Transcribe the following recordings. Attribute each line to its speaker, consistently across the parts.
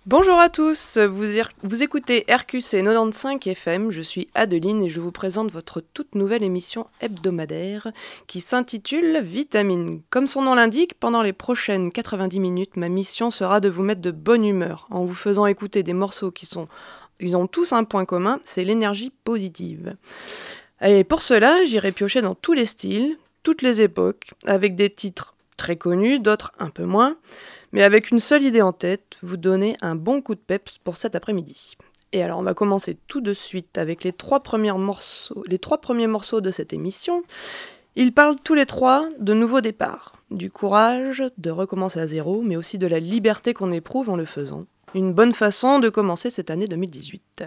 Speaker 1: Bonjour à tous, vous écoutez RQC 95 FM, je suis Adeline et je vous présente votre toute nouvelle émission hebdomadaire qui s'intitule Vitamine. Comme son nom l'indique, pendant les prochaines 90 minutes, ma mission sera de vous mettre de bonne humeur en vous faisant écouter des morceaux ils ont tous un point commun, c'est l'énergie positive. Et pour cela, j'irai piocher dans tous les styles, toutes les époques, avec des titres très connus, d'autres un peu moins, mais avec une seule idée en tête, vous donner un bon coup de peps pour cet après-midi. Et alors on va commencer tout de suite avec les trois premiers morceaux de cette émission. Ils parlent tous les trois de nouveaux départs, du courage, de recommencer à zéro, mais aussi de la liberté qu'on éprouve en le faisant. Une bonne façon de commencer cette année 2018.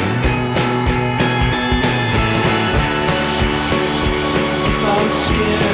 Speaker 2: Scared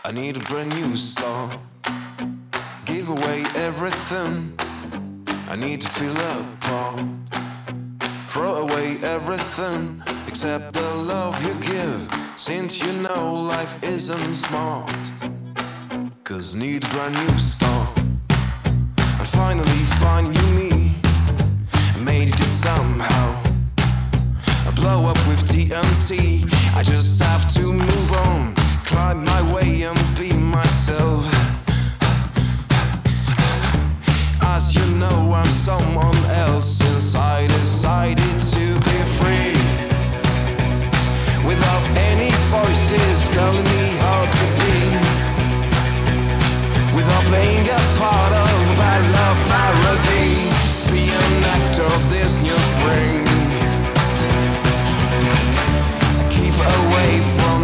Speaker 2: I need a brand new start. Give away everything. I need to feel apart. Throw away everything except the love you give, since you know life isn't smart. Cause need a brand new start. And finally find you me. Made it somehow. I blow up with TNT. I just have to move on, climb my way and be myself. As you know, I'm someone else. Since I decided to be free, without any voices telling me how to be, without playing a part of my love parody, be an actor of this new spring. Keep away from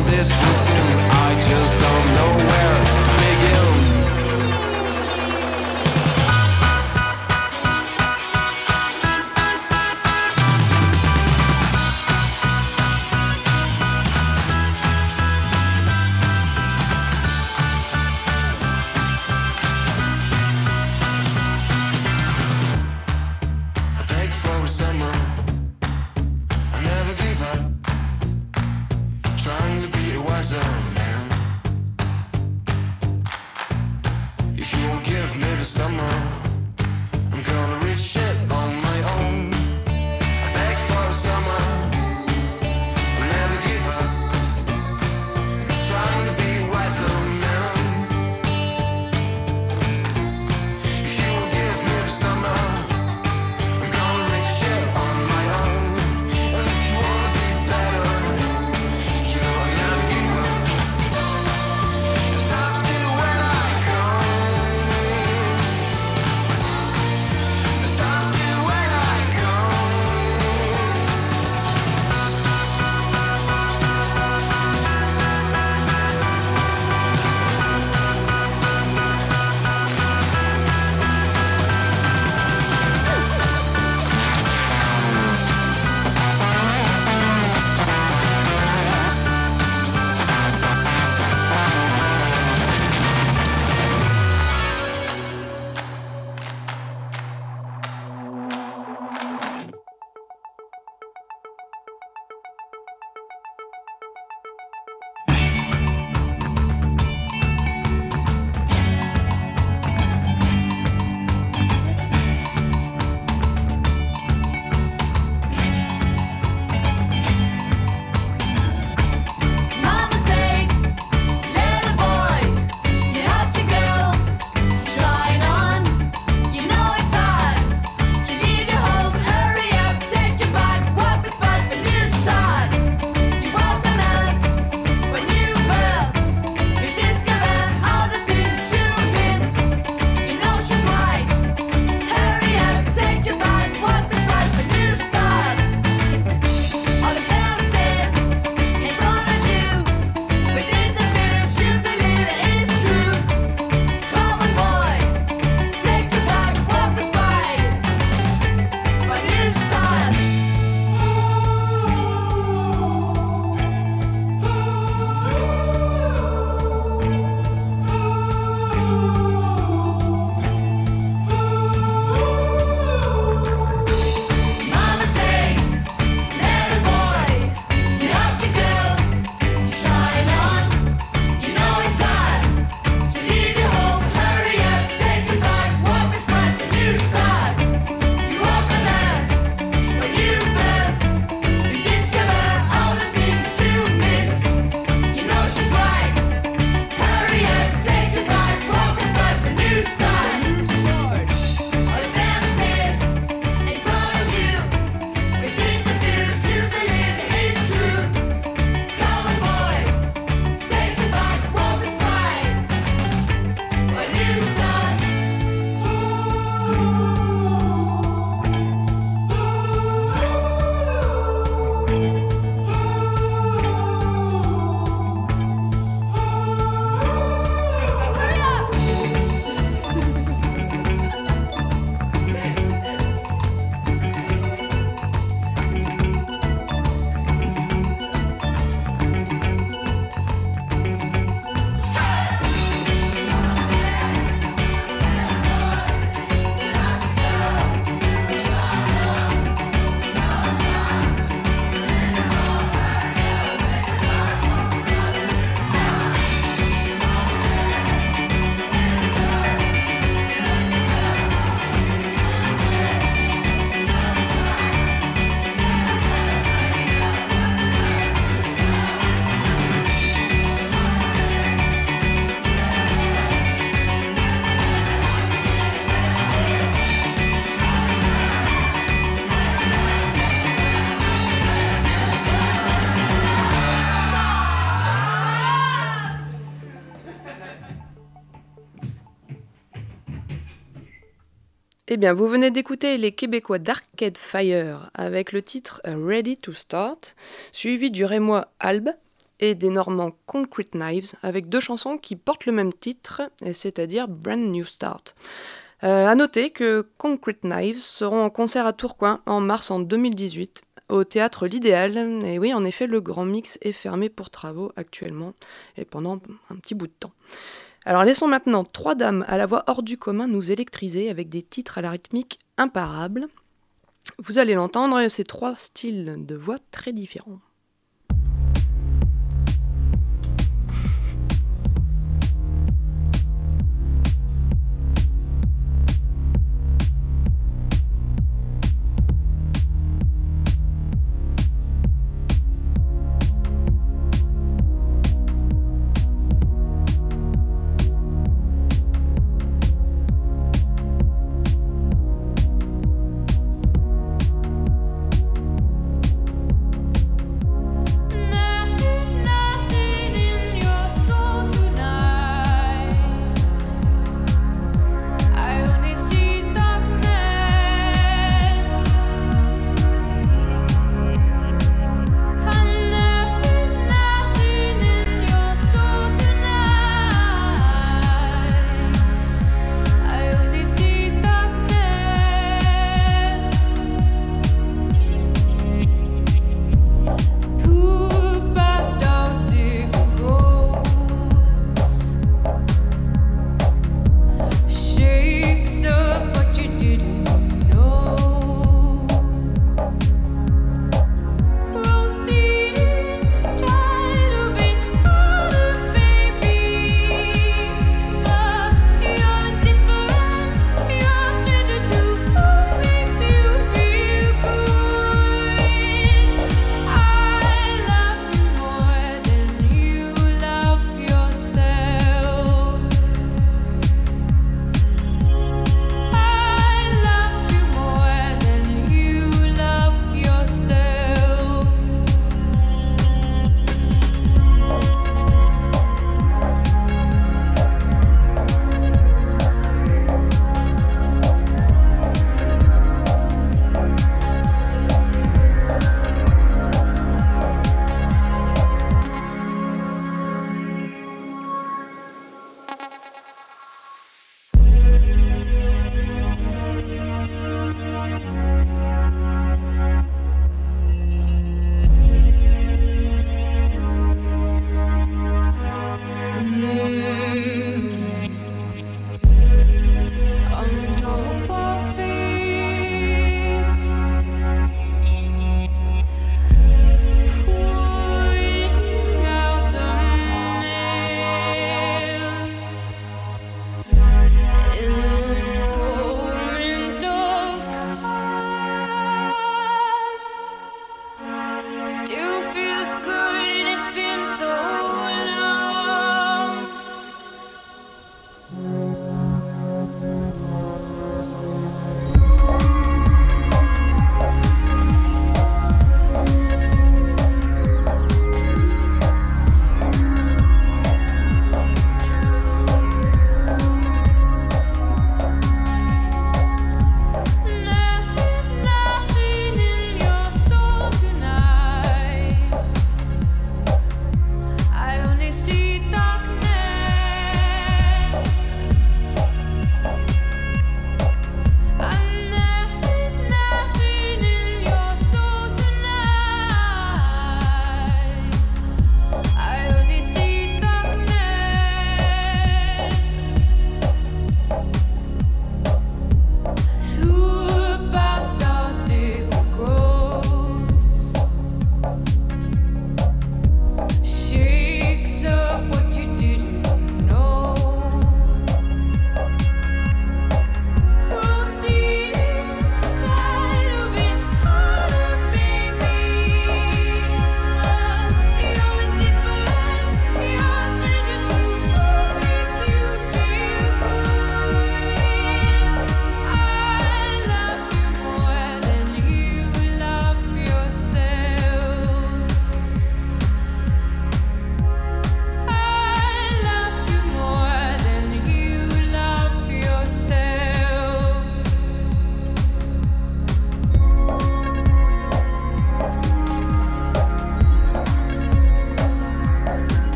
Speaker 1: Eh bien, vous venez d'écouter les Québécois d'Arcade Fire avec le titre Ready to Start, suivi du Rémois Albe et des Normands Concrete Knives avec 2 chansons qui portent le même titre, c'est-à-dire Brand New Start. À noter que Concrete Knives seront en concert à Tourcoing en mars en 2018 au théâtre L'Idéal. Et oui, en effet, le Grand Mix est fermé pour travaux actuellement et pendant un petit bout de temps. Alors laissons maintenant 3 dames à la voix hors du commun nous électriser avec des titres à la rythmique imparable. Vous allez l'entendre, ces 3 styles de voix très différents.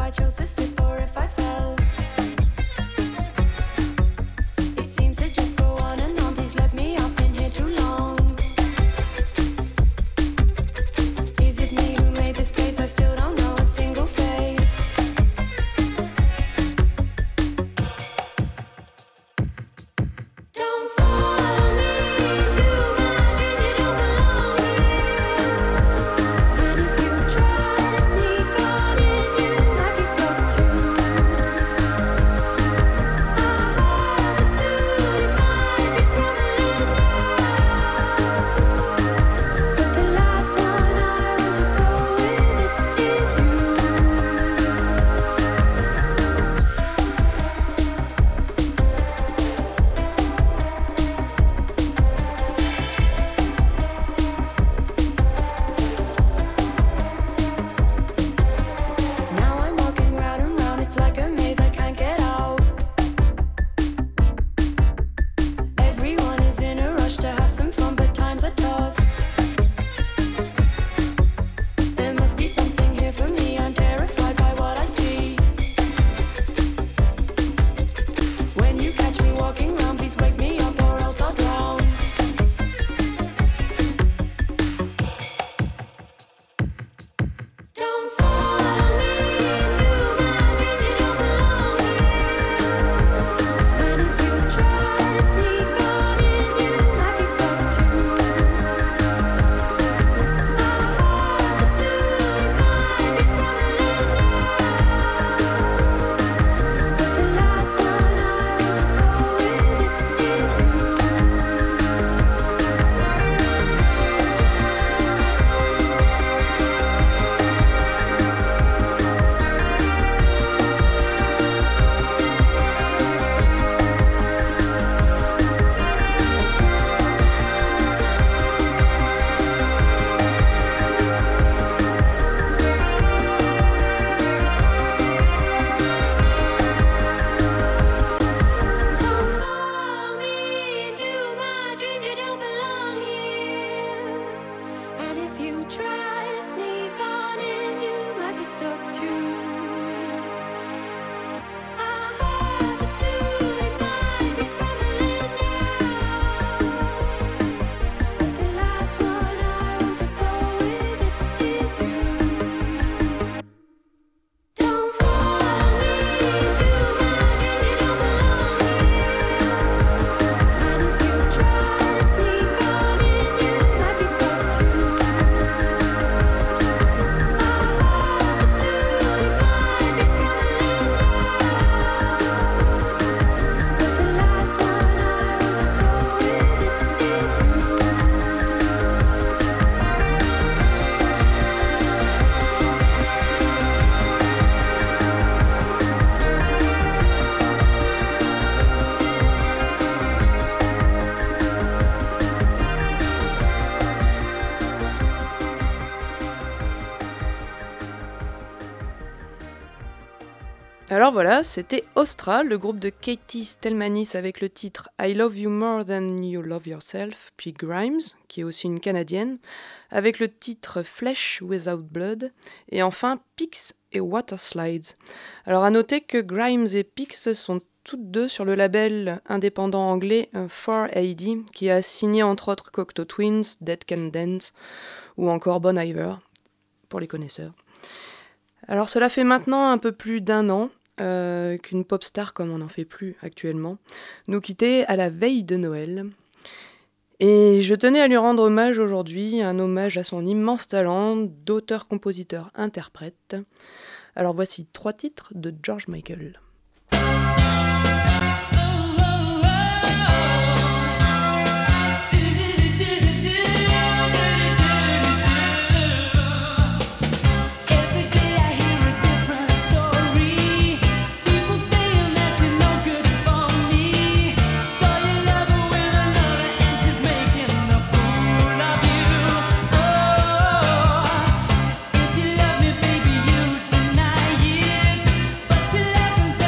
Speaker 3: I chose to slip or if I fell. It seems to just go on and on. Please let me up in here too long. Is it me who made this place? I still don't know a single face. Don't follow me to my dreams, you don't belong here. And if you try to sneak on in, you might be stuck too. Our hearts soon might be crumbling now. But the last one I want to go with it is you. Now I'm walking round and round, it's like a maze, I can't get out. Everyone is in a rush to have some fun, but times are tough. There must be something here for me, I'm terrified by what I see. When you catch me walking round, please wake me up or else I'll drown. Don't follow me to my dreams, you don't belong here. And if you try to sneak on in, you might be stuck too. Our hearts soon might be crumbling now. But the last one I want to go with it is you. Don't follow me to my dreams, you don't belong here. And if you try to sneak on in, you might be stuck too. Our hearts soon might be crumbling now. But the last one I want to go with it is you. Don't follow me to my dreams, you don't belong here. And if you try to sneak on in, you might be stuck too. Our hearts soon might be crumbling now. But the last one I want to go with it is you.
Speaker 1: Alors voilà, c'était Ostra, le groupe de Katie Stelmanis avec le titre I Love You More Than You Love Yourself, puis Grimes, qui est aussi une Canadienne, avec le titre Flesh Without Blood, et enfin Pix et Water Slides. Alors à noter que Grimes et Pix sont toutes deux sur le label indépendant anglais 4AD, qui a signé entre autres Cocteau Twins, Dead Can Dance ou encore Bon Iver, pour les connaisseurs. Alors cela fait maintenant un peu plus d'un an qu'une pop star, comme on n'en fait plus actuellement, nous quittait à la veille de Noël. Et je tenais à lui rendre hommage aujourd'hui, un hommage à son immense talent d'auteur, compositeur, interprète. Alors voici 3 titres de George Michael.
Speaker 3: If you love me, baby, you deny it. But you left and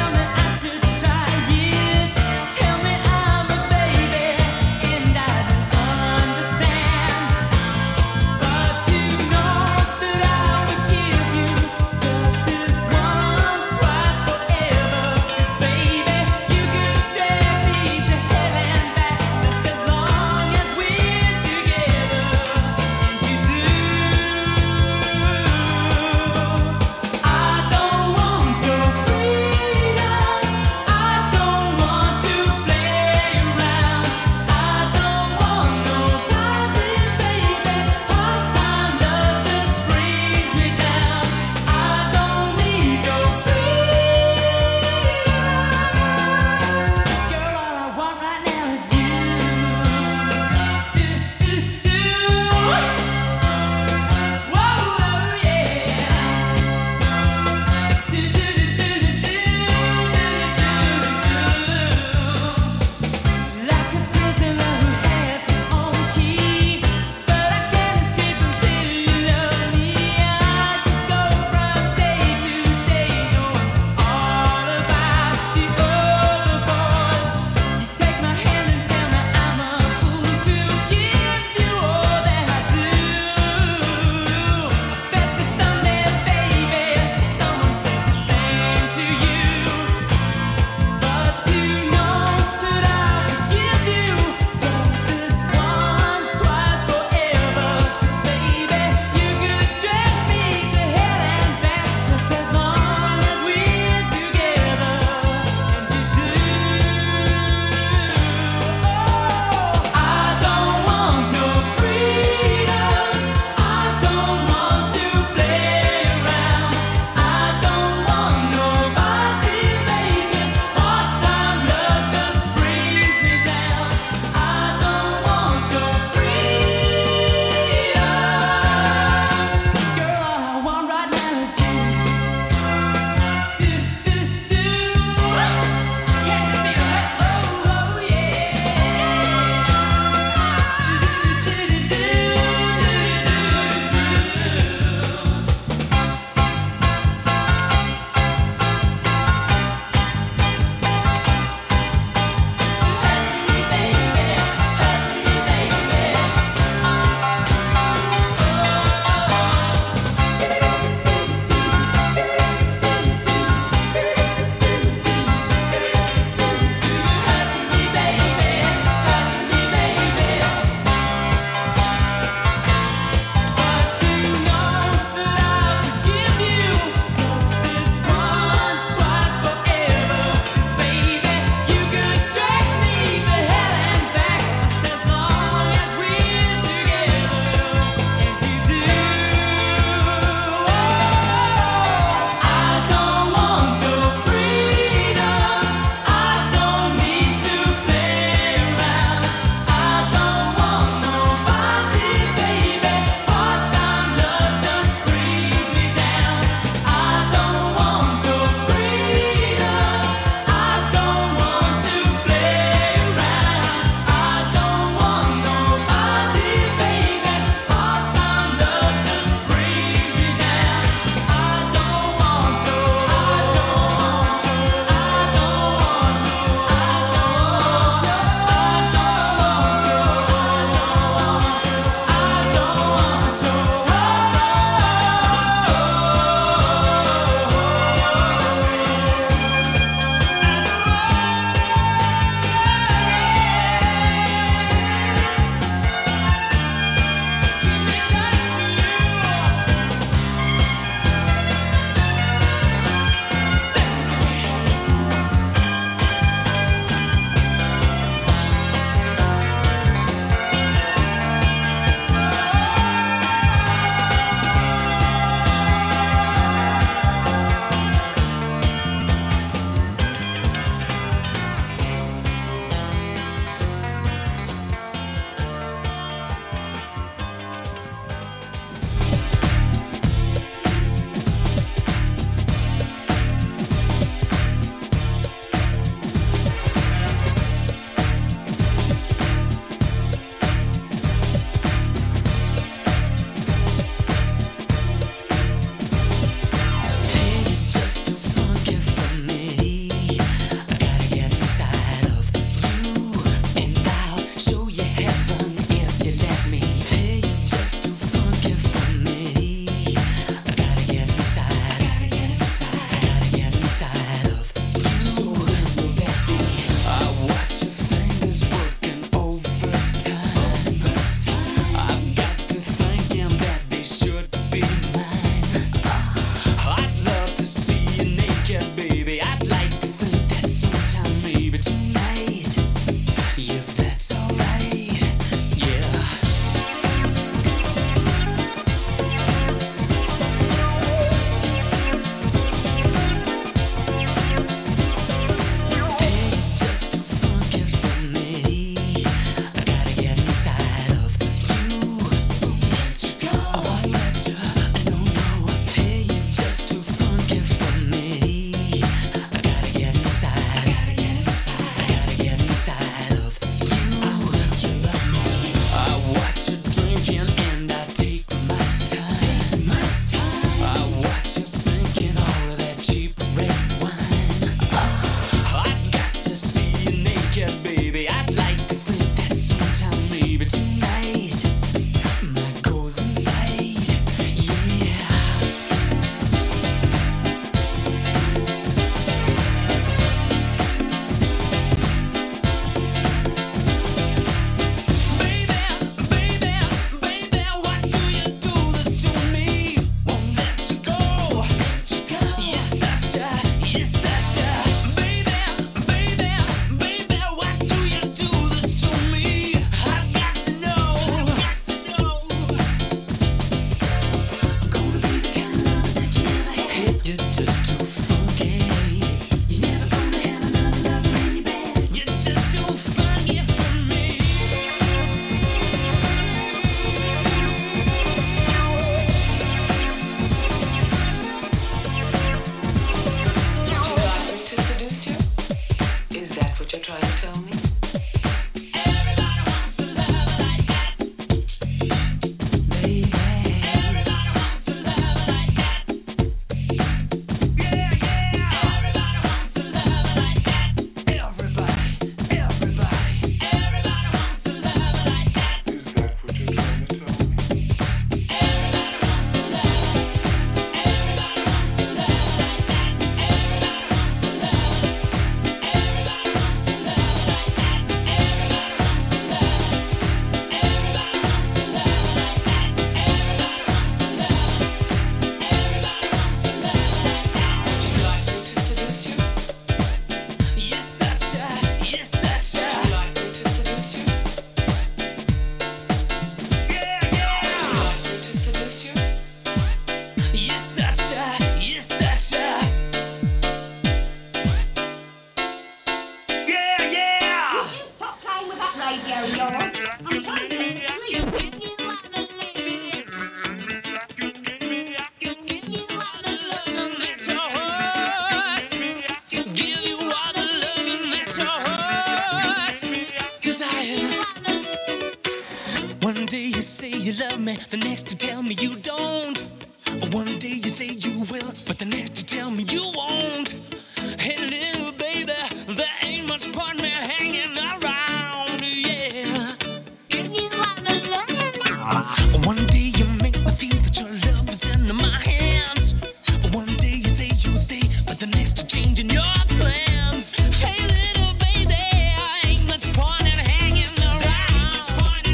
Speaker 4: you love me, the next you tell me you don't. One day you say you will, but the next you tell me you won't. Hey little baby, there ain't much point me hanging around, yeah. Give you all the love. One day you make me feel that your love is in my hands. One day you say you'll stay, but the next you're changing your plans. Hey little baby, ain't much point in hanging around.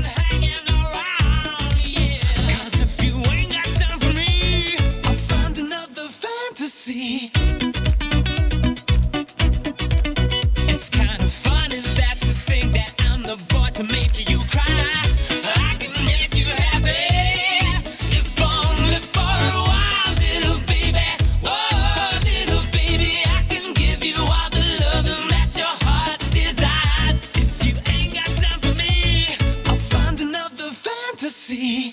Speaker 4: Yeah. 'Cause if you ain't got time for me, I'll find another fantasy. It's kind of funny that you think that I'm the boy to make you cry. I can make you happy, if only for a while, little baby. Oh, little baby, I can give you all the loving that your heart desires. If you ain't got time for me, I'll find another fantasy.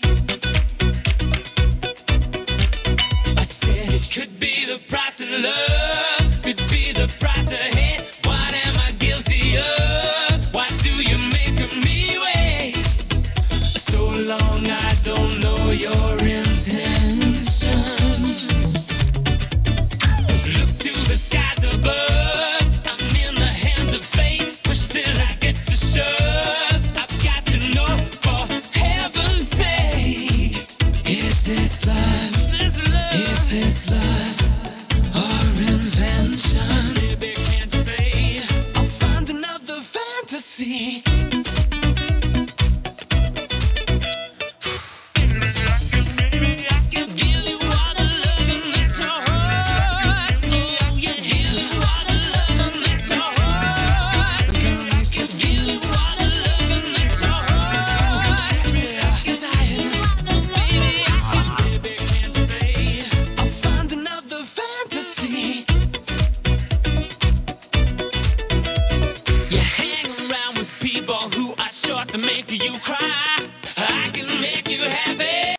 Speaker 4: I said it could be the price of love, could be the price of hate. What am I guilty of? Why do you make me wait so long? I don't know your intentions. Look to the skies above. I'm in the hands of fate. Push till I get to shove. I've got to know for heaven's sake. Is this love? Is this love or invention? Baby, can't you say I'll find another fantasy? Baby, I can give you all the loving that's your heart. Oh yeah, give you all the loving that's your heart. Girl, I can give you all the loving that's your heart. So sexy, 'cause baby, can't you say I'll find another fantasy? You hang around with people who are sure to make you cry. I can make you happy.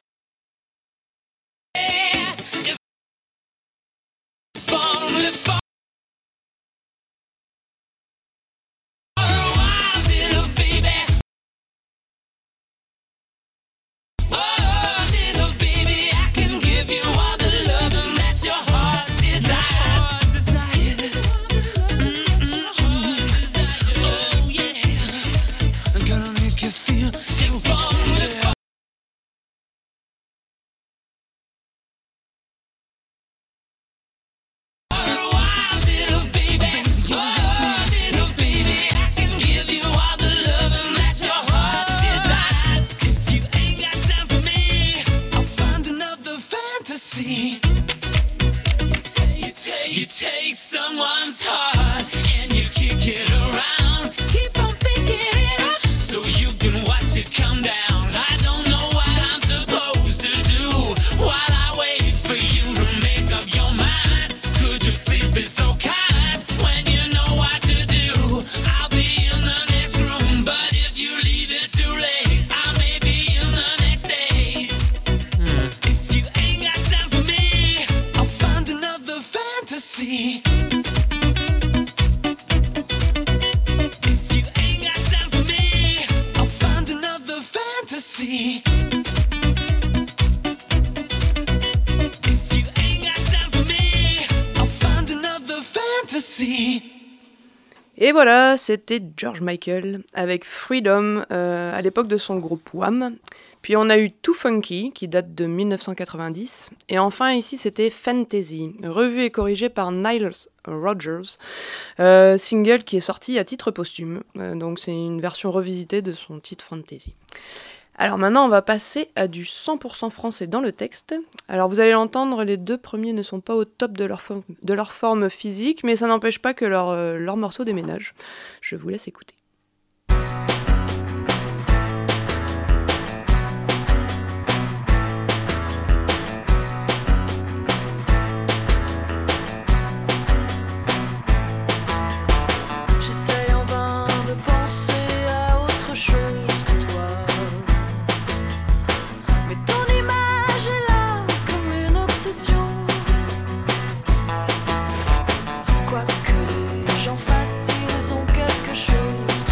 Speaker 4: If only for a while, little baby. Oh, little baby, I can give you all the loving that your heart desires. Oh yeah, I'm gonna make you feel so sexy. For a while, little baby. Oh, little baby, I can give you all the loving that your heart desires. If you ain't got time for me, I'll find another fantasy. You take someone's heart and you kick it around. Keep on picking it up so you can watch it come down. I don't know what I'm supposed to do while I wait for you to make up your mind. Could you please be so kind when you know what to do? I'll be in the next room, but if you leave it too late, I may be in the next day. If you ain't got time for me, I'll find another fantasy. If you ain't got time for me, I'll find another fantasy. If you ain't got time for me, I'll find another fantasy.
Speaker 1: Et voilà, c'était George Michael avec Freedom à l'époque de son groupe Wham. Puis on a eu Too Funky qui date de 1990. Et enfin ici c'était Fantasy, revu et corrigé par Nile Rodgers, single qui est sorti à titre posthume. Donc c'est une version revisitée de son titre Fantasy. Alors maintenant, on va passer à du 100% français dans le texte. Alors vous allez l'entendre, les deux premiers ne sont pas au top de leur forme physique, mais ça n'empêche pas que leur morceau déménage. Je vous laisse écouter.
Speaker 3: J'essaye en vain de penser à autre chose que toi. Mais ton image est là comme une obsession. Quoi que les gens fassent, ils ont quelque chose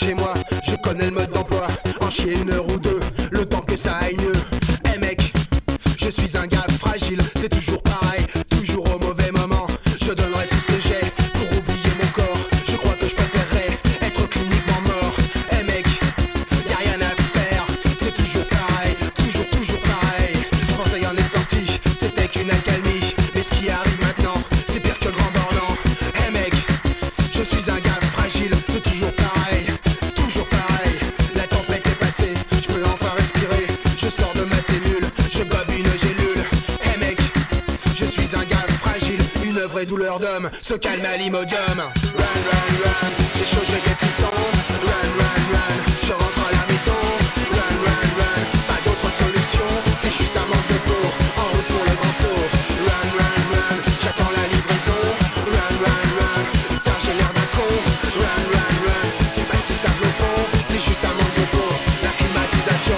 Speaker 5: chez moi, je connais le mode d'emploi. En chier une heure ou deux, le temps que ça aille mieux. Eh mec, je suis un gars fragile, c'est toujours pareil, toujours au mauvais moment. Je donnerai tout ce que j'ai pour oublier mon corps. Je crois que je préférerais être cliniquement mort. Eh mec, y'a rien à faire, c'est toujours pareil, toujours pareil. Je pensais y en être sorti, c'était qu'une accalmie. Mais ce qui arrive maintenant, c'est pire que le grand bornant. Eh mec, je suis un gars fragile, c'est toujours pareil, la tempête est passée, je peux enfin respirer. Je sors de ma cellule, je gobe une gélule. Eh mec, je suis un gars fragile, une vraie douleur d'homme se calme à l'imodium. Run, j'ai chaud, j'ai des frissons. Run, je rentre à la maison. Run, pas d'autre solution, c'est juste un manque de peau. En route pour le grand saut. Run, j'attends la livraison. Run, putain j'ai l'air d'un con. Run, c'est pas si simple au fond, c'est juste un manque de peau. La climatisation.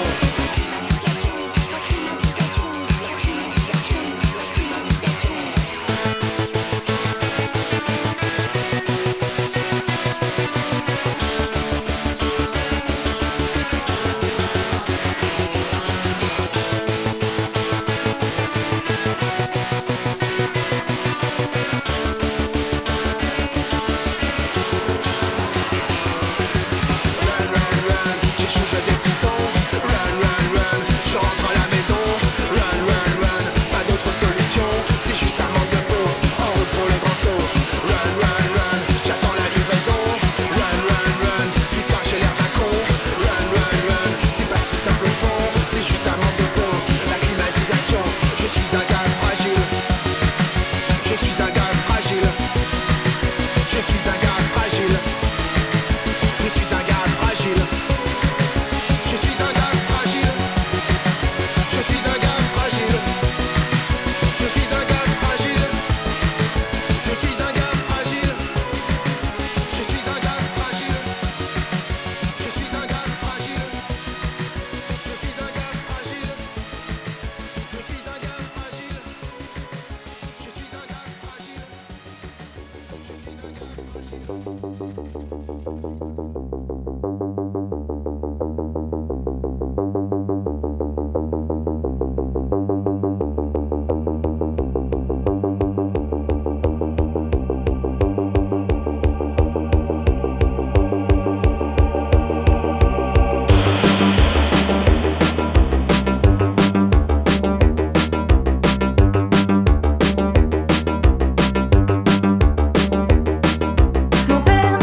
Speaker 5: J'ai chaud, j'ai des frissons. Run, je rentre à la maison. Run, pas d'autre solution, c'est juste un manque de peau. En route pour le grand saut. Run, j'attends la livraison. Run, putain j'ai l'air d'un con. Run, c'est pas si simple au fond, c'est juste un manque de peau. La climatisation, je suis un gars fragile. Je suis un gars fragile. Je suis un gars fragile. Je suis un gars fragile. Je suis un gars fragile. Je suis un gars fragile. Je suis un gars fragile. Je suis un gars fragile. Je suis un gars fragile. Je suis un gars fragile. Je suis un gars fragile. Je suis un gars fragile. Je suis un gars fragile.
Speaker 3: Mon père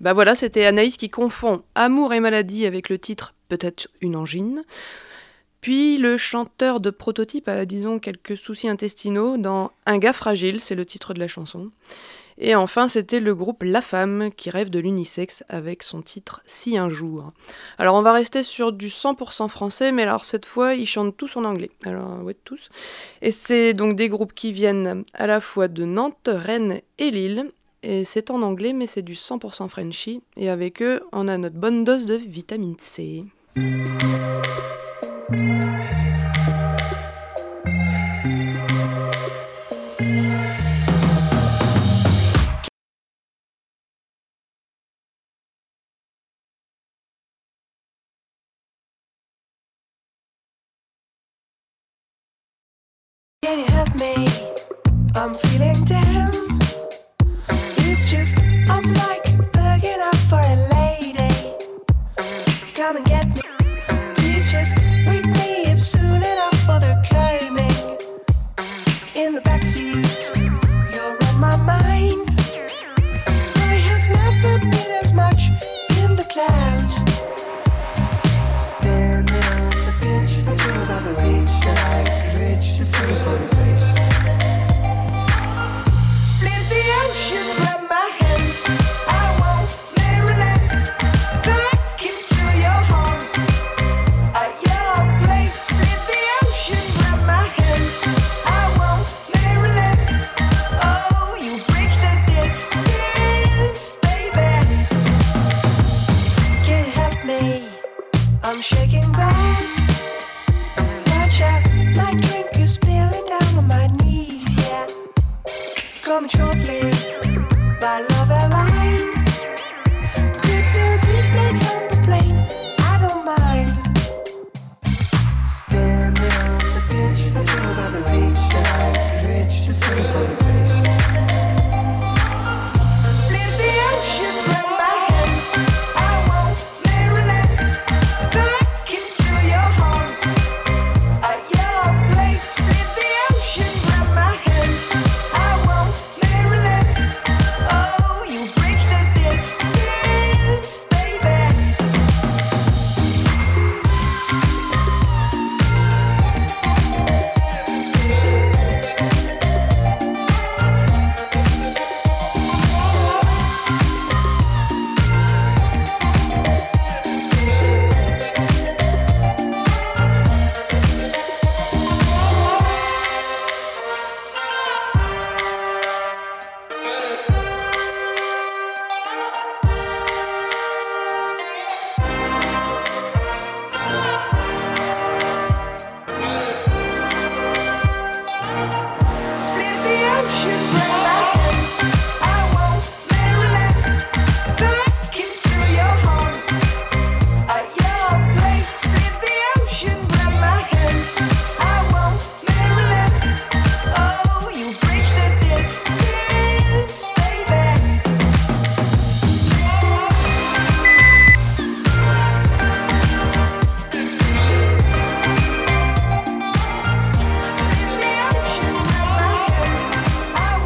Speaker 1: Bah voilà, c'était Anaïs qui confond Amour et maladie avec le titre Peut-être une angine. Puis le chanteur de Prototype a, disons, quelques soucis intestinaux dans Un gars fragile, c'est le titre de la chanson. Et enfin, c'était le groupe La Femme qui rêve de l'unisexe avec son titre Si un jour. Alors on va rester sur du 100% français, mais alors cette fois, ils chantent tous en anglais. Alors ouais, tous. Et c'est donc des groupes qui viennent à la fois de Nantes, Rennes et Lille. Et c'est en anglais, mais c'est du 100% Frenchy. Et avec eux, on a notre bonne dose de vitamine C.
Speaker 6: Can you help me? I'm feeling down. It's just I'm like begging up for a lady. Come and get me. Please just wake me up soon enough for the coming. In the backseat, you're on my mind. My head's never been as much in the clouds. Standing on the pitch, until about the reach that I could reach the city for the face. Split the ocean, grab my hand. I won't never let back into your arms. At your place, split the ocean, grab my hand. I won't never let. Oh, you bridge the distance, baby. Can you help me? I'm shaking back. Watch out, my drink is spilling down on my knees, yeah. Coming shortly, by love airline. Could there be snakes on the plane? I don't mind. Standing on the pitch, until about the reach that I could reach the city for the face. Split the ocean, grab my hand. I won't never let back into your arms. At your place, split the ocean, grab my hand. I won't never let. Oh, you bridge the distance, baby. Split the ocean, grab my hand. I won't never let back into your arms. At your place, split the ocean, grab my hand. I won't never let. Oh, you bridge the distance, baby. Split the ocean, grab my hand. I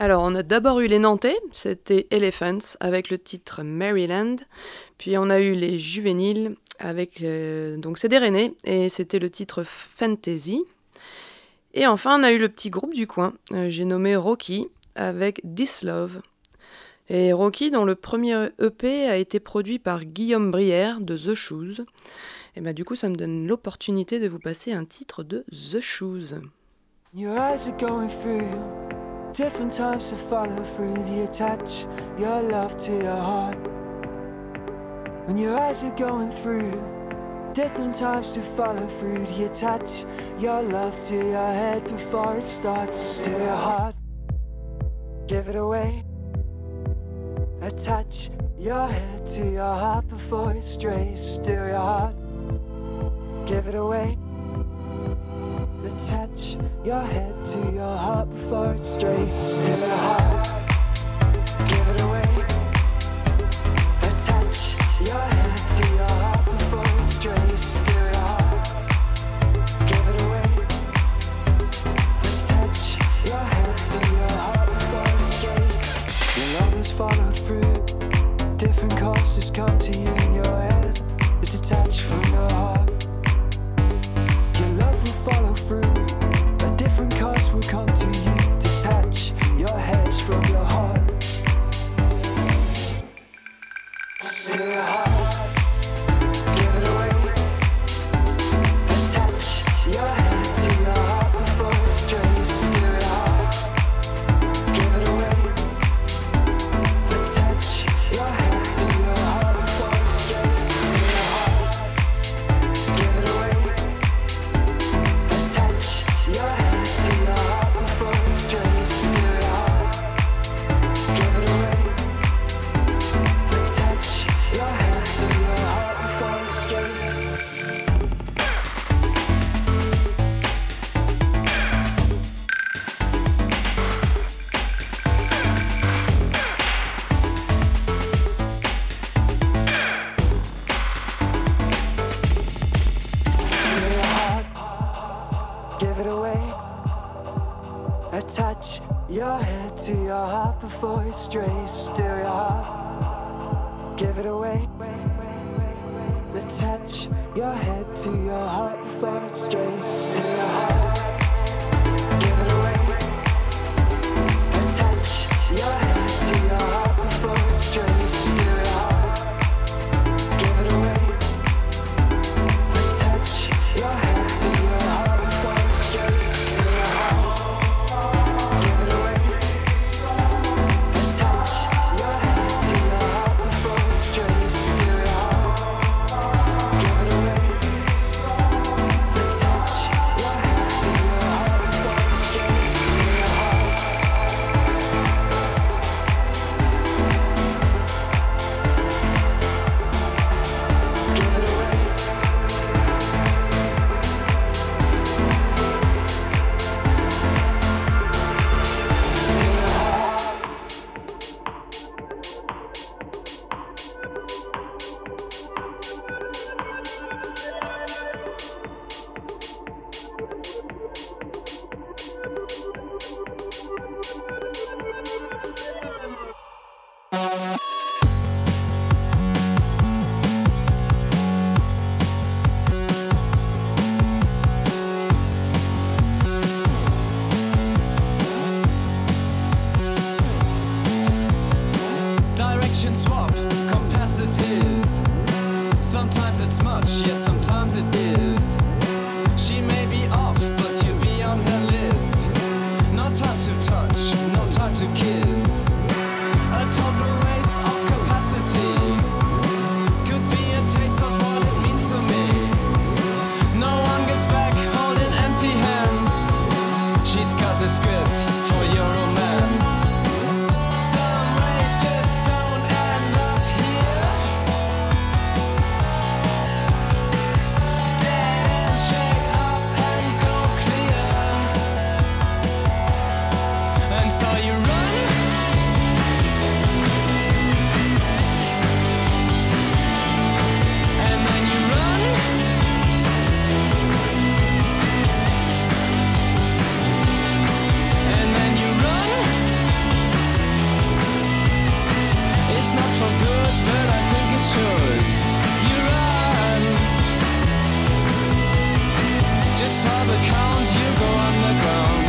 Speaker 1: Alors, on a d'abord eu les Nantais, c'était Elephants avec le titre Maryland. Puis on a eu les Juvéniles avec. Donc, c'est des Rennais et c'était le titre Fantasy. Et enfin, on a eu le petit groupe du coin, j'ai nommé Rocky avec This Love. Et Rocky, dont le premier EP a été produit par Guillaume Brière de The Shoes. Et bah, du coup, ça me donne l'opportunité de vous passer un titre de The Shoes.
Speaker 7: Your eyes are going through different times to follow through. Do you attach your love to your heart? When your eyes are going through different times to follow through, do you attach your love to your head before it starts? Still your heart, give it away. Attach your head to your heart before it strays. Still your heart, give it away. Attach your head to your heart before it strays. Still your heart, give it away. Attach your head to your heart before it strays. Still your heart, give it away. Attach your head to your heart before it strays. Your love has followed through different courses come to you in your head. It's detached from your heart. Your love will follow through. A different course will come to you. Detach your heads from your heart. Still your heart, give it away. Attach your head to your heart before it strays. Still your heart, give it away. Attach your head to your heart before it strays. Still your heart, give it away. Attach your head to your heart before it strays. Still your heart, give it away. Attach your head to your heart before it strays. Still your heart, give it away. Attach your head to your heart before it strays. Still your heart, give it away. Attach your head to your heart before it strays. Still your heart, give it away. Attach your head to your heart before it strays. Still your heart, give it away. Attach your head to your heart before it strays. Still your heart, give it away. Attach your head to your heart before it strays. Still your heart, give it away. Attach your head to
Speaker 8: have a count, you go underground.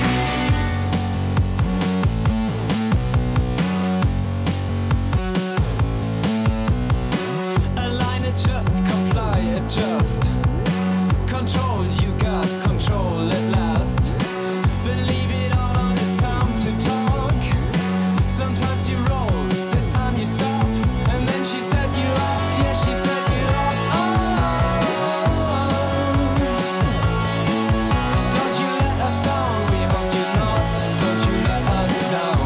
Speaker 8: Align, adjust, comply, adjust. Control, you got control at last. Believe it or not, it's time to talk. Sometimes you roll, this time you stop. And then she set you up, yeah, she set you up. Don't you let us down, we hope you not. Don't you let us down.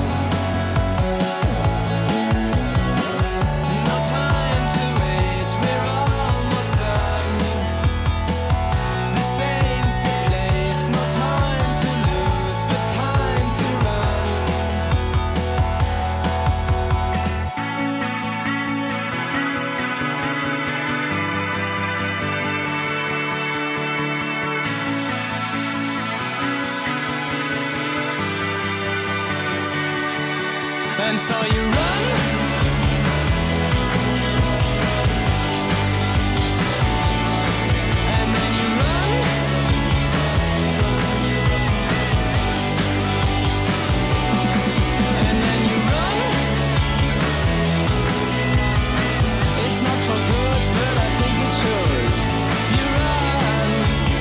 Speaker 8: No time to wait, we're almost done. This ain't the place, no time to lose, but time to run. And so you run. And then you run. And then you run. It's not for good, but I think it should. You run.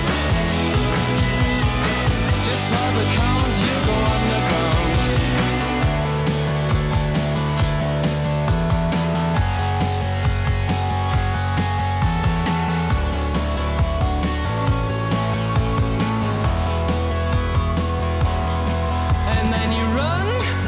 Speaker 8: Just for the count, you go underground. And then you run.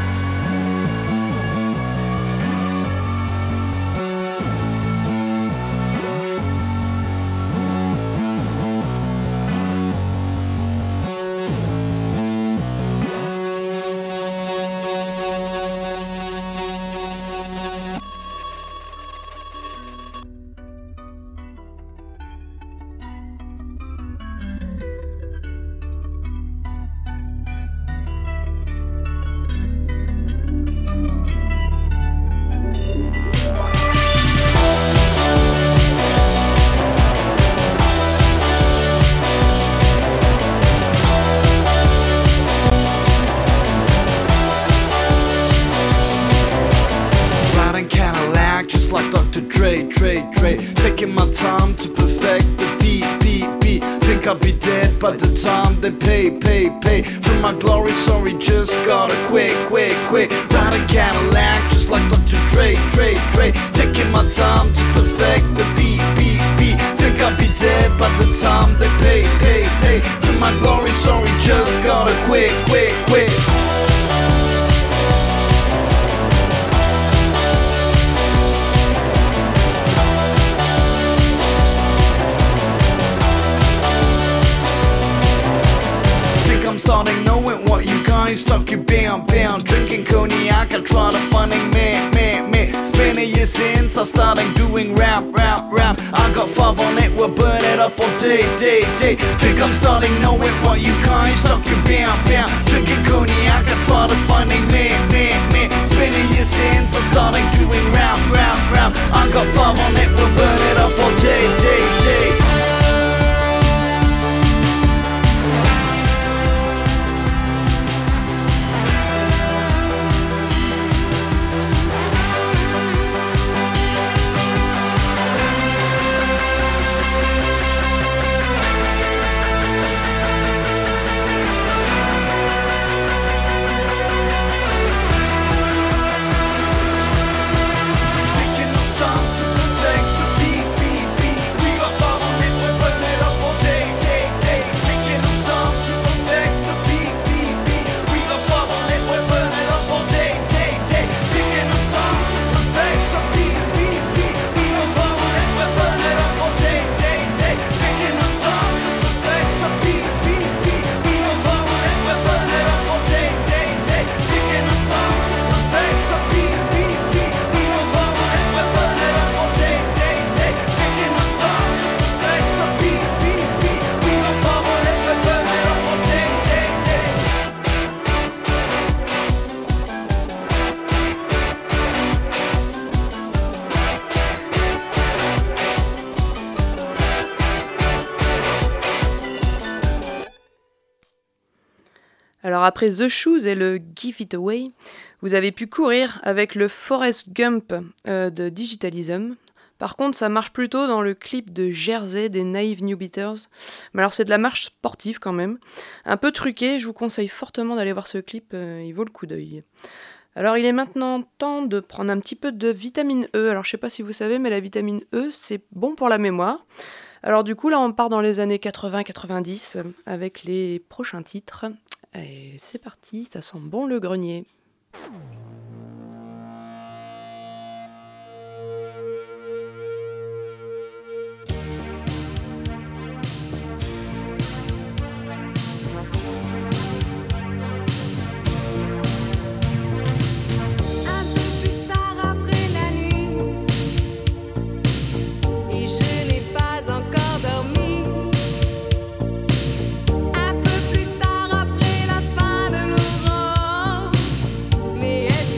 Speaker 9: Riding Cadillac just like Dr. Dre. Taking my time to perfect the beat. Think I'll be dead by the time they pay. From my glory, sorry, just gotta quit. Riding Cadillac just like Dr. Dre. Taking my time to perfect the beat. Think I'll be dead by the time they pay. From my glory, sorry, just gotta quit. Think I'm starting knowing what you guys talking bound. Drinking cognac, I try to finding me. Spinning your sins, I starting doing rap. I got 5 on it, we'll burn it up all day. Think I'm starting knowing what you guys talking bound. Drinking cognac, I try to finding me. Spinning your sins, I starting doing rap. I got 5 on it, we'll burn it up all day. Taking the time to perfect the beat.
Speaker 1: Alors après The Shoes et le Give It Away, vous avez pu courir avec le Forrest Gump de Digitalism. Par contre, ça marche plutôt dans le clip de Jersey des Naive New Beaters. Mais alors c'est de la marche sportive quand même. Un peu truqué, je vous conseille fortement d'aller voir ce clip, il vaut le coup d'œil. Alors il est maintenant temps de prendre un petit peu de vitamine E. Alors je sais pas si vous savez, mais la vitamine E, c'est bon pour la mémoire. Alors du coup, là on part dans les années 80-90 avec les prochains titres. Et c'est parti, ça sent bon le grenier.
Speaker 3: Un peu plus tard après la nuit, et je n'ai pas encore dormi. Un peu plus tard après la fin de l'aurore, mais est-ce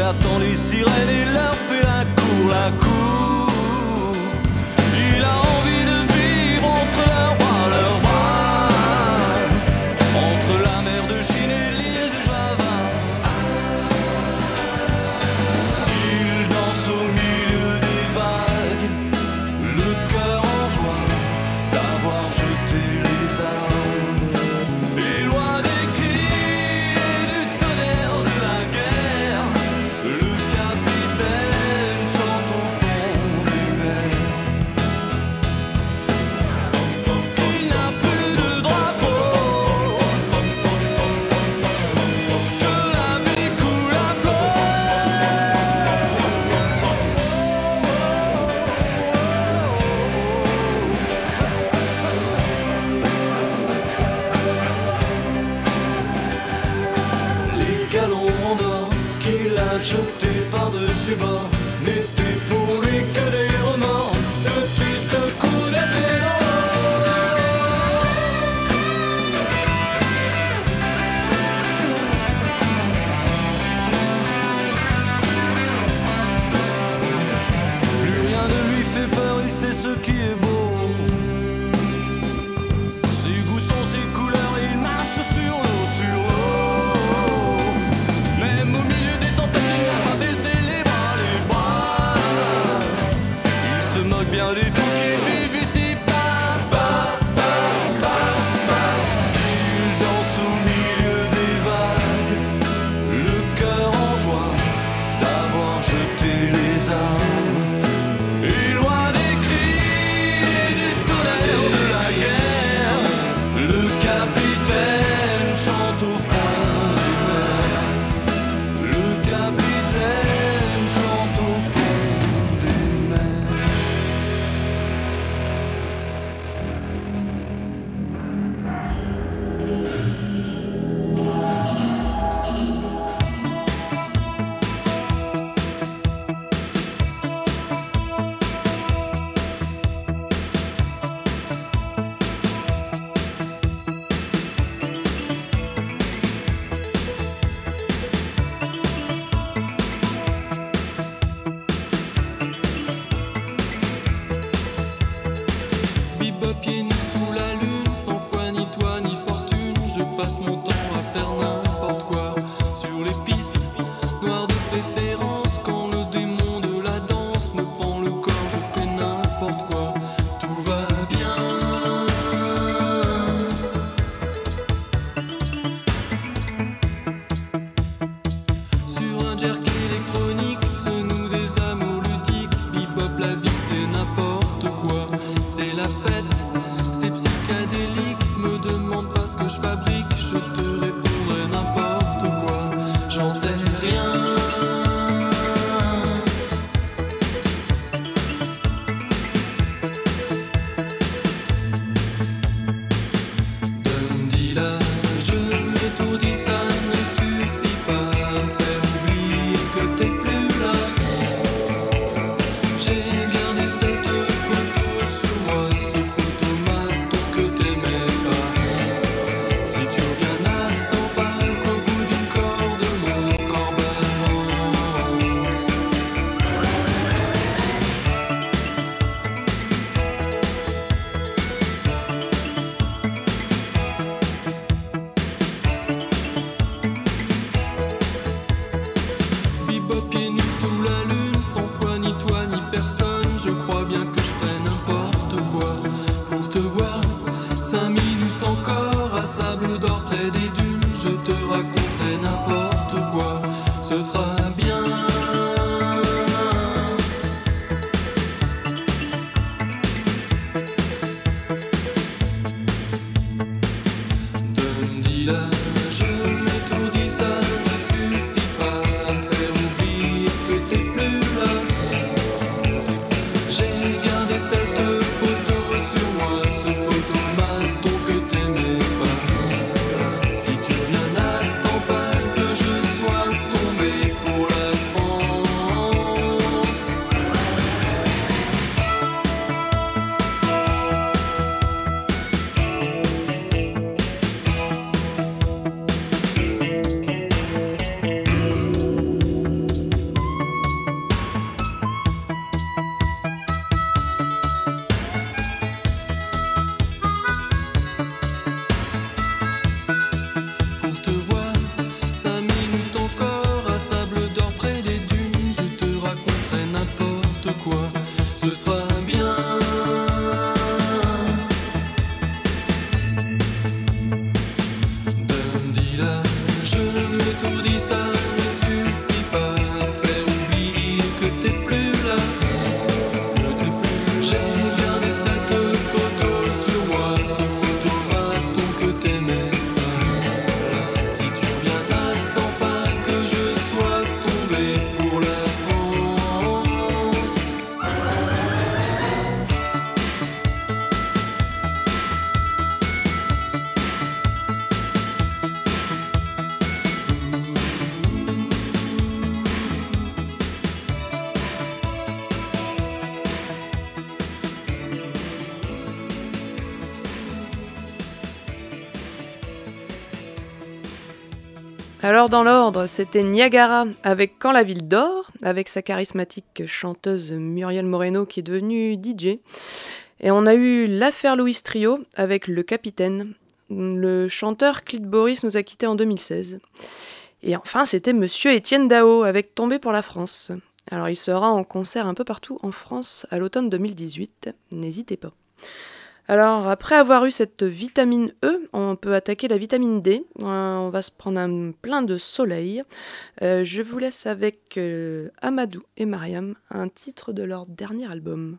Speaker 10: attend les sirènes et leur fait la cour, la cour. Il a envie de vivre entre leur bras, entre la mer de Chine et l'île de Java. Il danse au milieu des vagues, le cœur en joie d'avoir jeté les armes. Et loin des cris et du tonnerre de la guerre, le capitaine chante au fond des mers. Il n'a plus de drapeau, que la vie coule à flot. Les galons en or qu'il a jetés par-dessus bord n'étaient pour lui que des remords, de tristes coups d'épée dans l'eau. Plus rien ne lui fait peur, il sait ce qui est beau. Ses goûts sont ses couleurs et il marche sur l'eau, sur l'eau. Même au milieu des tempêtes, il n'a pas baissé les bras. Il se moque bien des fous qui vivent ici. Il danse au milieu des vagues, le cœur en joie d'avoir jeté les armes. Et loin des cris et du tonnerre de la guerre, le capitaine chante au fond des mers. Le capitaine chante au fond des mers. Bebop pieds nus sous la lune, sans foi ni toi ni fortune. Je passe mon temps à faire n'importe quoi sur les pistes noires de préférence. Quand le démon de la danse me prend le corps, je fais n'importe quoi. Tout va bien. Sur un jerk électronique se nouent des amours ludiques. Bebop, la vie c'est n'importe quoi. C'est la fête, c'est psychédélique. Me demande pas ce que je fabrique, je te répondrai n'importe quoi. J'en sais rien. Dundee-là, je l'étourdis, ça ne suffit pas à me faire oublier que t'es plus là. J'ai gardé cette photo sur moi, ce photomaton que t'aimais pas. Si tu reviens, n'attends pas qu'au bout du corde mon corps balance. Bebop pieds nus sous la lune, sans foi ni toi ni personne. Je crois bien que je ferai n'importe quoi pour te voir. 5 minutes encore à sable d'or près des dunes. Je te raconterai n'importe quoi, ce sera bien. Dundee-là, je m'étourdis, ça ne suffit pas à me faire oublier que t'es plus là. J'ai gardé cette photo sur moi, ce photomaton que t'aimais pas. Si tu reviens, n'attends pas que je sois tombé pour la France.
Speaker 1: Alors dans l'ordre, c'était Niagara avec Quand la ville dort, avec sa charismatique chanteuse Muriel Moreno qui est devenue DJ. Et on a eu l'affaire Louis Trio avec Le Capitaine. Le chanteur Clyde Boris nous a quittés en 2016. Et enfin, c'était Monsieur Étienne Dao avec Tombé pour la France. Alors il sera en concert un peu partout en France à l'automne 2018, n'hésitez pas. Alors après avoir eu cette vitamine E, on peut attaquer la vitamine D. On va se prendre un plein de soleil. Je vous laisse avec Amadou et Mariam, un titre de leur dernier album.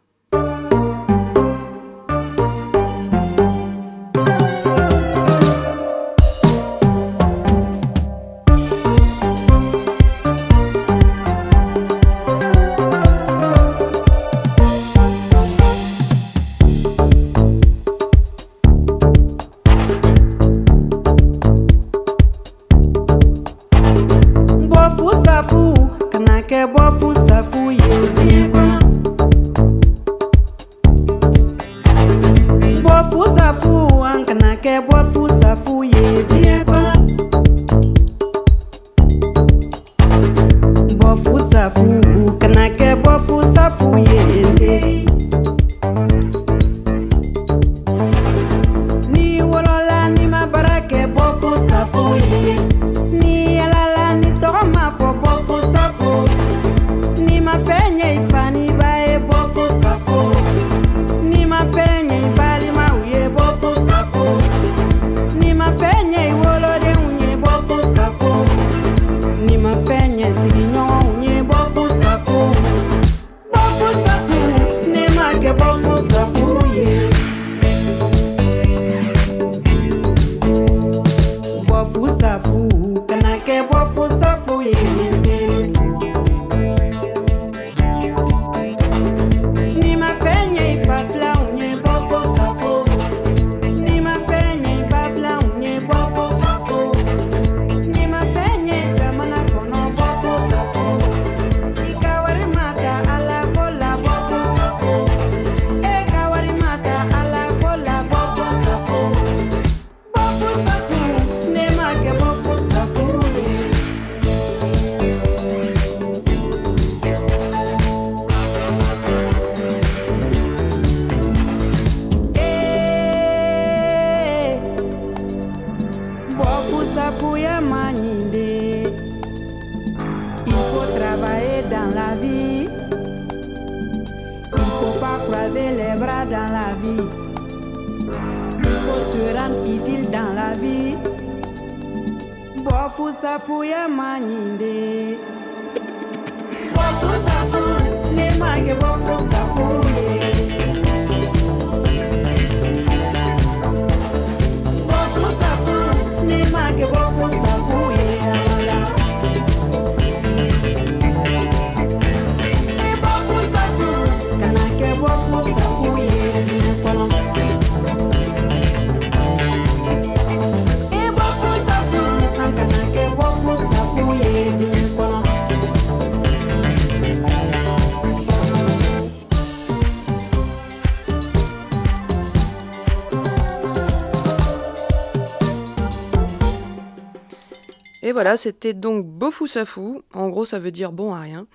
Speaker 1: Et voilà, c'était donc Bofou Safou. En gros, ça veut dire bon à rien.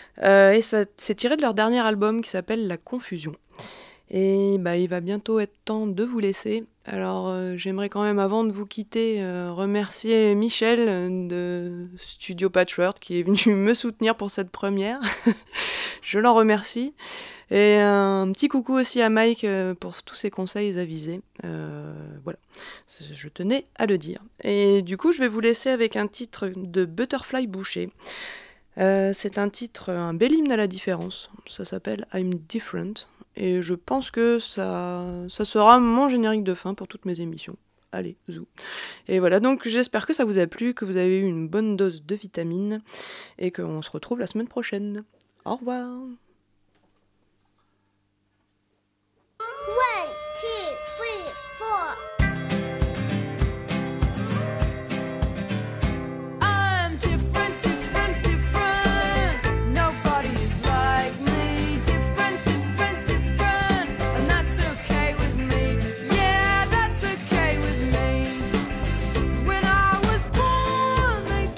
Speaker 1: Et ça c'est tiré de leur dernier album qui s'appelle La Confusion. Et bah, il va bientôt être temps de vous laisser. Alors, j'aimerais quand même, avant de vous quitter, remercier Michel de Studio Patchwork qui est venu me soutenir pour cette première. Je l'en remercie. Et un petit coucou aussi à Mike pour tous ses conseils avisés. Voilà, je tenais à le dire. Et du coup, je vais vous laisser avec un titre de Butterfly Boucher. C'est un titre, un bel hymne à la différence. Ça s'appelle I'm Different. Et je pense que ça sera mon générique de fin pour toutes mes émissions. Allez, zou. Et voilà, donc j'espère que ça vous a plu, que vous avez eu une bonne dose de vitamines et qu'on se retrouve la semaine prochaine. Au revoir.
Speaker 3: 1, 2, 3, 4.
Speaker 11: I'm different, different, different. Nobody's like me. Different, different, different. And that's okay with me. Yeah, that's okay with me. When I was born, they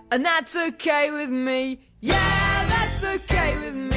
Speaker 11: and that's okay with me. Yeah, that's okay with me.